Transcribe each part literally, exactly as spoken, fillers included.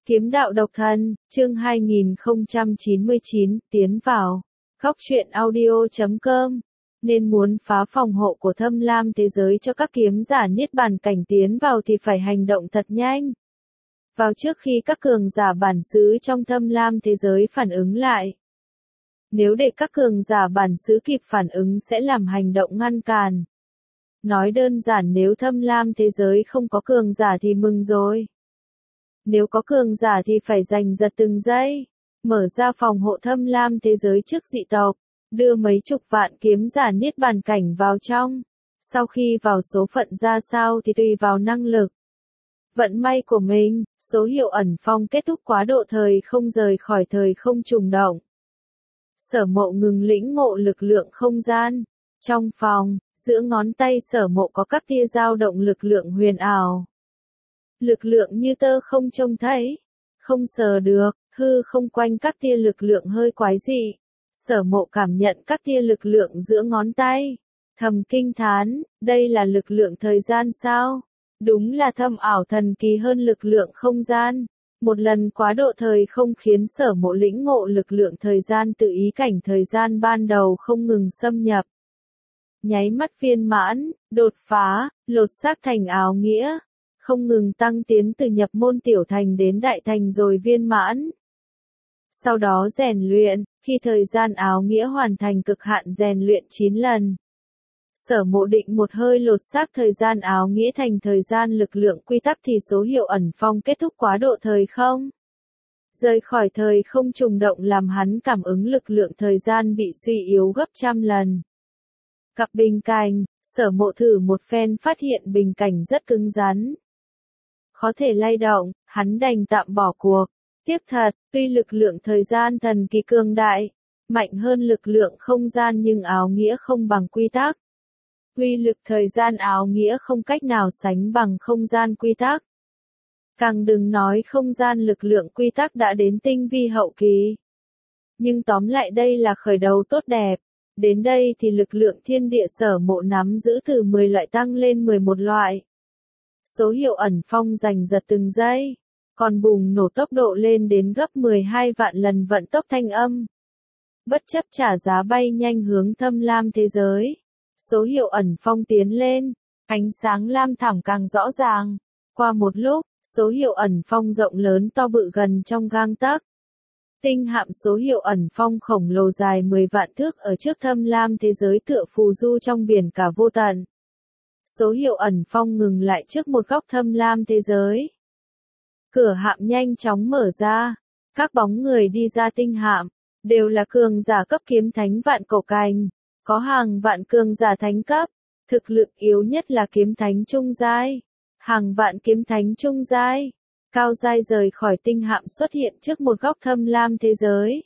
Kiếm đạo độc thân, chương hai nghìn không trăm chín mươi chín, tiến vào. Góc truyện audio chấm com. Nên muốn phá phòng hộ của Thâm Lam thế giới cho các kiếm giả niết bàn cảnh tiến vào thì phải hành động thật nhanh. Vào trước khi các cường giả bản xứ trong Thâm Lam thế giới phản ứng lại. Nếu để các cường giả bản xứ kịp phản ứng sẽ làm hành động ngăn cản. Nói đơn giản, nếu Thâm Lam thế giới không có cường giả thì mừng rồi. Nếu có cường giả thì phải giành giật từng giây, mở ra phòng hộ Thâm Lam thế giới trước dị tộc, đưa mấy chục vạn kiếm giả niết bàn cảnh vào trong. Sau khi vào số phận ra sao thì tùy vào năng lực, vận may của mình. Số hiệu ẩn phong kết thúc quá độ thời không rời khỏi thời không trùng động. Sở Mộ ngừng lĩnh ngộ lực lượng không gian. Trong phòng, giữa ngón tay Sở Mộ có các tia dao động lực lượng huyền ảo. Lực lượng như tơ không trông thấy, không sờ được, hư không quanh các tia lực lượng hơi quái dị. Sở Mộ cảm nhận các tia lực lượng giữa ngón tay, thầm kinh thán, đây là lực lượng thời gian sao? Đúng là thâm ảo thần kỳ hơn lực lượng không gian. Một lần quá độ thời không khiến Sở Mộ lĩnh ngộ lực lượng thời gian tự ý cảnh thời gian ban đầu không ngừng xâm nhập. Nháy mắt viên mãn, đột phá, lột xác thành áo nghĩa. Không ngừng tăng tiến từ nhập môn tiểu thành đến đại thành rồi viên mãn. Sau đó rèn luyện, khi thời gian áo nghĩa hoàn thành cực hạn rèn luyện chín lần. Sở Mộ định một hơi lột xác thời gian áo nghĩa thành thời gian lực lượng quy tắc thì số hiệu ẩn phong kết thúc quá độ thời không. Rời khỏi thời không trùng động làm hắn cảm ứng lực lượng thời gian bị suy yếu gấp trăm lần. Cặp bình cảnh, Sở Mộ thử một phen phát hiện bình cảnh rất cứng rắn. Khó thể lay động, hắn đành tạm bỏ cuộc. Tiếc thật, tuy lực lượng thời gian thần kỳ cường đại, mạnh hơn lực lượng không gian nhưng áo nghĩa không bằng quy tắc. Uy lực thời gian áo nghĩa không cách nào sánh bằng không gian quy tắc. Càng đừng nói không gian lực lượng quy tắc đã đến tinh vi hậu kỳ. Nhưng tóm lại đây là khởi đầu tốt đẹp. Đến đây thì lực lượng thiên địa Sở Mộ nắm giữ từ mười loại tăng lên mười một loại. Số hiệu ẩn phong giành giật từng giây, còn bùng nổ tốc độ lên đến gấp mười hai vạn lần vận tốc thanh âm. Bất chấp trả giá bay nhanh hướng Thâm Lam thế giới, số hiệu ẩn phong tiến lên, ánh sáng lam thẳm càng rõ ràng. Qua một lúc, số hiệu ẩn phong rộng lớn to bự gần trong gang tấc. Tinh hạm số hiệu ẩn phong khổng lồ dài mười vạn thước ở trước Thâm Lam thế giới tựa phù du trong biển cả vô tận. Số hiệu ẩn phong ngừng lại trước một góc Thâm Lam thế giới. Cửa hạm nhanh chóng mở ra. Các bóng người đi ra tinh hạm, đều là cường giả cấp kiếm thánh vạn cổ cành. Có hàng vạn cường giả thánh cấp. Thực lực yếu nhất là kiếm thánh trung giai. Hàng vạn kiếm thánh trung giai. Cao giai rời khỏi tinh hạm xuất hiện trước một góc Thâm Lam thế giới.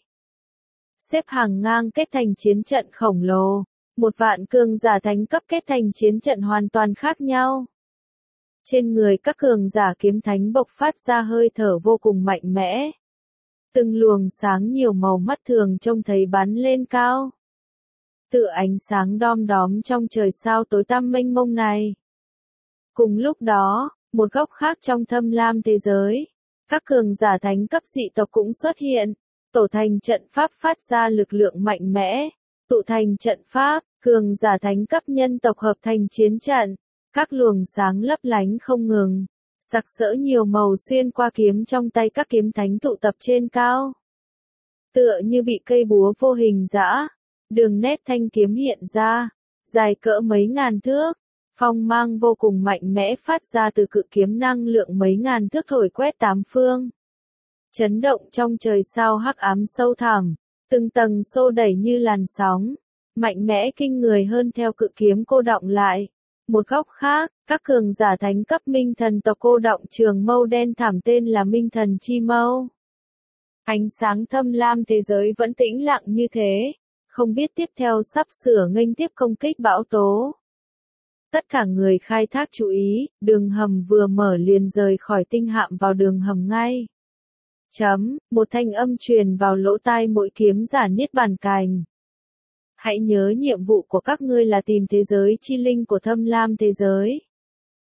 Xếp hàng ngang kết thành chiến trận khổng lồ. Một vạn cường giả thánh cấp kết thành chiến trận hoàn toàn khác nhau. Trên người các cường giả kiếm thánh bộc phát ra hơi thở vô cùng mạnh mẽ. Từng luồng sáng nhiều màu mắt thường trông thấy bắn lên cao. Tựa ánh sáng đom đóm trong trời sao tối tăm mênh mông này. Cùng lúc đó, một góc khác trong Thâm Lam thế giới, các cường giả thánh cấp dị tộc cũng xuất hiện, tổ thành trận pháp phát ra lực lượng mạnh mẽ. Tụ thành trận pháp, cường giả thánh cấp nhân tộc hợp thành chiến trận, các luồng sáng lấp lánh không ngừng, sặc sỡ nhiều màu xuyên qua kiếm trong tay các kiếm thánh tụ tập trên cao. Tựa như bị cây búa vô hình giã, đường nét thanh kiếm hiện ra, dài cỡ mấy ngàn thước, phong mang vô cùng mạnh mẽ phát ra từ cự kiếm năng lượng mấy ngàn thước thổi quét tám phương. Chấn động trong trời sao hắc ám sâu thẳm. Từng tầng xô đẩy như làn sóng, mạnh mẽ kinh người hơn theo cự kiếm cô đọng lại. Một góc khác, các cường giả thánh cấp minh thần tộc cô đọng trường mâu đen thẳm tên là minh thần chi mâu. Ánh sáng Thâm Lam thế giới vẫn tĩnh lặng như thế, không biết tiếp theo sắp sửa nghênh tiếp công kích bão tố. Tất cả người khai thác chú ý, đường hầm vừa mở liền rời khỏi tinh hạm vào đường hầm ngay. Chấm, một thanh âm truyền vào lỗ tai mỗi kiếm giả niết bàn cảnh. Hãy nhớ nhiệm vụ của các ngươi là tìm thế giới chi linh của Thâm Lam thế giới.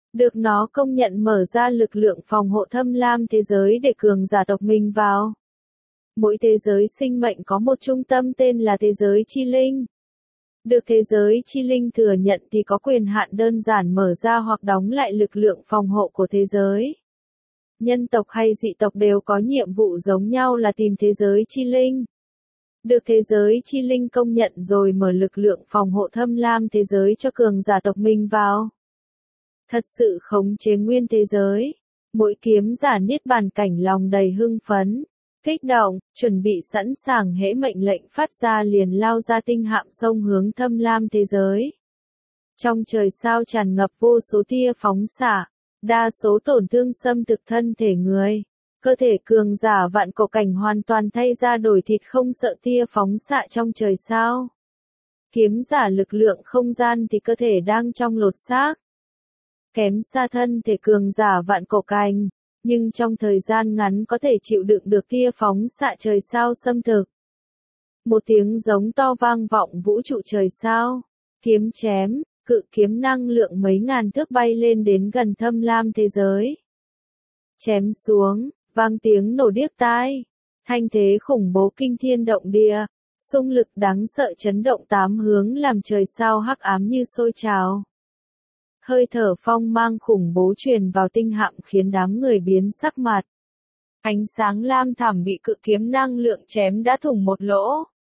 được nó công nhận mở ra lực lượng phòng hộ thâm lam thế giới để cường giả tộc mình vào. Mỗi thế giới sinh mệnh có một trung tâm tên là thế giới chi linh. Được thế giới chi linh thừa nhận thì có quyền hạn đơn giản mở ra hoặc đóng lại lực lượng phòng hộ của thế giới. Nhân tộc hay dị tộc đều có nhiệm vụ giống nhau là tìm thế giới chi linh. Được thế giới chi linh công nhận rồi mở lực lượng phòng hộ thâm lam thế giới cho cường giả tộc mình vào. Thật sự khống chế nguyên thế giới. Mỗi kiếm giả niết bàn cảnh lòng đầy hưng phấn, kích động, chuẩn bị sẵn sàng hễ mệnh lệnh phát ra liền lao ra tinh hạm sông hướng thâm lam thế giới. Trong trời sao tràn ngập vô số tia phóng xạ, đa số tổn thương xâm thực thân thể người. Cơ thể cường giả vạn cổ cảnh hoàn toàn thay ra đổi thịt không sợ tia phóng xạ trong trời sao. Kiếm giả lực lượng không gian thì cơ thể đang trong lột xác. Kém xa thân thể cường giả vạn cổ cảnh, nhưng trong thời gian ngắn có thể chịu đựng được tia phóng xạ trời sao xâm thực. Một tiếng giống to vang vọng vũ trụ trời sao, kiếm chém, cự kiếm năng lượng mấy ngàn thước bay lên đến gần thâm lam thế giới. Chém xuống, vang tiếng nổ điếc tai, thanh thế khủng bố kinh thiên động địa, xung lực đáng sợ chấn động tám hướng làm trời sao hắc ám như sôi trào. Hơi thở phong mang khủng bố truyền vào tinh hạm khiến đám người biến sắc mặt. Ánh sáng lam thẳm bị cự kiếm năng lượng chém đã thủng một lỗ.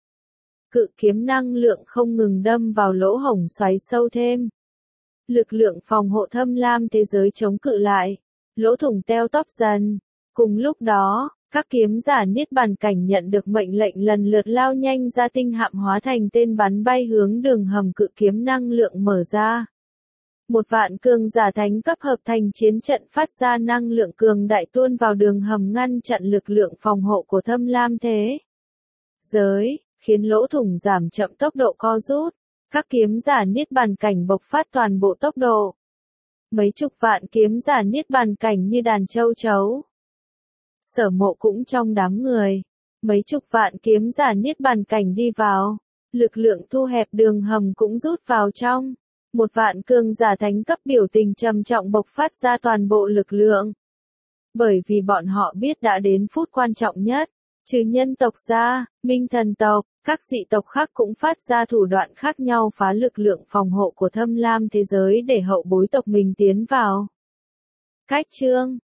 Cự kiếm năng lượng không ngừng đâm vào lỗ hổng xoáy sâu thêm. Lực lượng phòng hộ thâm lam thế giới chống cự lại. Lỗ thủng teo tóp dần. Cùng lúc đó, các kiếm giả niết bàn cảnh nhận được mệnh lệnh lần lượt lao nhanh ra tinh hạm hóa thành tên bắn bay hướng đường hầm cự kiếm năng lượng mở ra. Một vạn cường giả thánh cấp hợp thành chiến trận phát ra năng lượng cường đại tuôn vào đường hầm ngăn chặn lực lượng phòng hộ của thâm lam thế giới, khiến lỗ thủng giảm chậm tốc độ co rút. Các kiếm giả niết bàn cảnh bộc phát toàn bộ tốc độ. Mấy chục vạn kiếm giả niết bàn cảnh như đàn châu chấu. Sở Mộ cũng trong đám người. Mấy chục vạn kiếm giả niết bàn cảnh đi vào. Lực lượng thu hẹp đường hầm cũng rút vào trong. Một vạn cường giả thánh cấp biểu tình trầm trọng bộc phát ra toàn bộ lực lượng. Bởi vì bọn họ biết đã đến phút quan trọng nhất. Trừ nhân tộc ra, minh thần tộc, các dị tộc khác cũng phát ra thủ đoạn khác nhau phá lực lượng phòng hộ của thâm lam thế giới để hậu bối tộc mình tiến vào. Cách chương